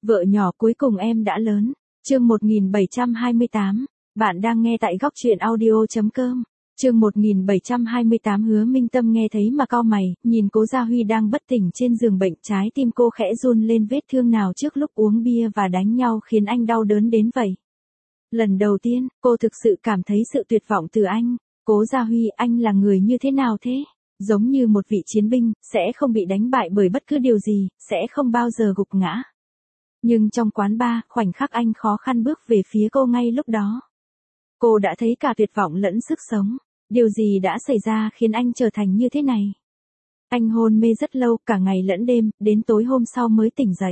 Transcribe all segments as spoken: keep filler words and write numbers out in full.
Vợ nhỏ cuối cùng em đã lớn. Chương một nghìn bảy trăm hai mươi tám. Bạn đang nghe tại góc truyện audio chấm com. Chương một nghìn bảy trăm hai mươi tám. Hứa Minh Tâm nghe thấy mà cau mày, nhìn Cố Gia Huy đang bất tỉnh trên giường bệnh, trái tim cô khẽ run lên, vết thương nào trước lúc uống bia và đánh nhau khiến anh đau đớn đến vậy. Lần đầu tiên, cô thực sự cảm thấy sự tuyệt vọng từ anh. Cố Gia Huy, anh là người như thế nào thế? Giống như một vị chiến binh, sẽ không bị đánh bại bởi bất cứ điều gì, sẽ không bao giờ gục ngã. Nhưng trong quán bar, khoảnh khắc anh khó khăn bước về phía cô ngay lúc đó. Cô đã thấy cả tuyệt vọng lẫn sức sống. Điều gì đã xảy ra khiến anh trở thành như thế này? Anh hôn mê rất lâu, cả ngày lẫn đêm, đến tối hôm sau mới tỉnh dậy.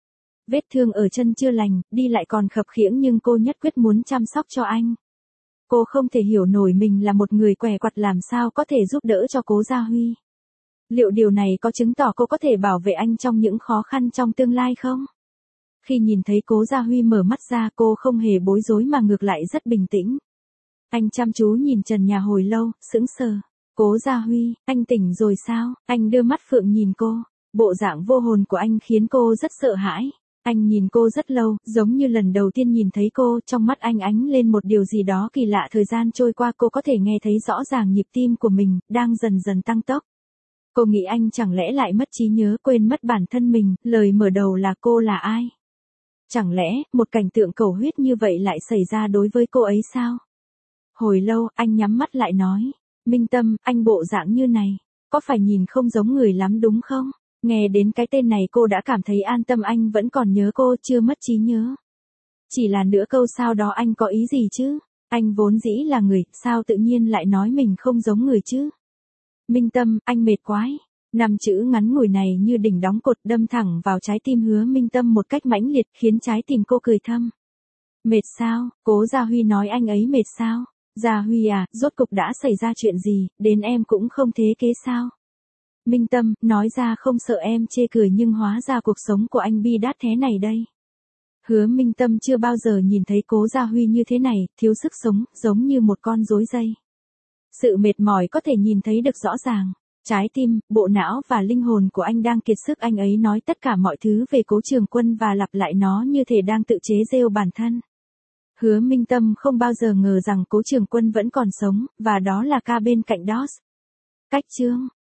Vết thương ở chân chưa lành, đi lại còn khập khiễng, nhưng cô nhất quyết muốn chăm sóc cho anh. Cô không thể hiểu nổi mình là một người què quặt làm sao có thể giúp đỡ cho Cố Gia Huy. Liệu điều này có chứng tỏ cô có thể bảo vệ anh trong những khó khăn trong tương lai không? Khi nhìn thấy Cố Gia Huy mở mắt ra, cô không hề bối rối mà ngược lại rất bình tĩnh. Anh chăm chú nhìn trần nhà hồi lâu, sững sờ. Cố Gia Huy, anh tỉnh rồi sao? Anh đưa mắt phượng nhìn cô. Bộ dạng vô hồn của anh khiến cô rất sợ hãi. Anh nhìn cô rất lâu, giống như lần đầu tiên nhìn thấy cô, trong mắt anh ánh lên một điều gì đó kỳ lạ. Thời gian trôi qua, cô có thể nghe thấy rõ ràng nhịp tim của mình, đang dần dần tăng tốc. Cô nghĩ anh chẳng lẽ lại mất trí nhớ, quên mất bản thân mình, lời mở đầu là cô là ai? Chẳng lẽ, một cảnh tượng cầu huyết như vậy lại xảy ra đối với cô ấy sao? Hồi lâu, anh nhắm mắt lại nói. Minh Tâm, anh bộ dạng như này, có phải nhìn không giống người lắm đúng không? Nghe đến cái tên này cô đã cảm thấy an tâm, anh vẫn còn nhớ cô, chưa mất trí nhớ. Chỉ là nửa câu sau đó anh có ý gì chứ? Anh vốn dĩ là người, sao tự nhiên lại nói mình không giống người chứ? Minh Tâm, anh mệt quái. Năm chữ ngắn ngủi này như đỉnh đóng cột, đâm thẳng vào trái tim Hứa Minh Tâm một cách mãnh liệt, khiến trái tim cô cười thầm. Mệt sao? Cố Gia Huy nói anh ấy mệt sao? Gia Huy à, rốt cục đã xảy ra chuyện gì, đến em cũng không thế kế sao? Minh Tâm, nói ra không sợ em chê cười, nhưng hóa ra cuộc sống của anh bi đát thế này đây. Hứa Minh Tâm chưa bao giờ nhìn thấy Cố Gia Huy như thế này, thiếu sức sống, giống như một con rối dây. Sự mệt mỏi có thể nhìn thấy được rõ ràng. Trái tim, bộ não và linh hồn của anh đang kiệt sức. Anh ấy nói tất cả mọi thứ về Cố Trường Quân và lặp lại nó như thể đang tự chế giễu bản thân. Hứa Minh Tâm không bao giờ ngờ rằng Cố Trường Quân vẫn còn sống, và đó là ca bên cạnh đó. Cách chương